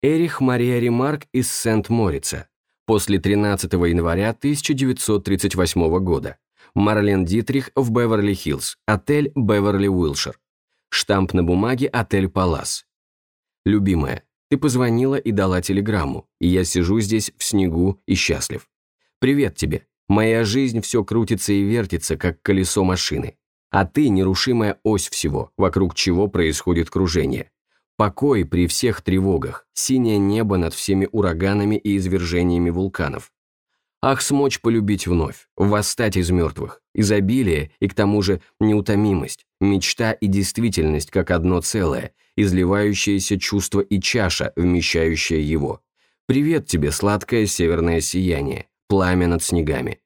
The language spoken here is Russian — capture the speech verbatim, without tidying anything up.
Эрих Мария Ремарк из Сент-Морица. После тринадцатого января тысяча девятьсот тридцать восьмого года. Марлен Дитрих в Беверли-Хиллз, отель Беверли-Уилшир. Штамп на бумаге отель Палас. Любимая, ты позвонила и дала телеграмму, и я сижу здесь в снегу и счастлив. Привет тебе. Моя жизнь все крутится и вертится, как колесо машины. А ты – нерушимая ось всего, вокруг чего происходит кружение. Покой при всех тревогах, синее небо над всеми ураганами и извержениями вулканов. Ах, смочь полюбить вновь, восстать из мертвых, изобилие и к тому же неутомимость, мечта и действительность как одно целое, изливающееся чувство и чаша, вмещающая его. Привет тебе, сладкое северное сияние, пламя над снегами.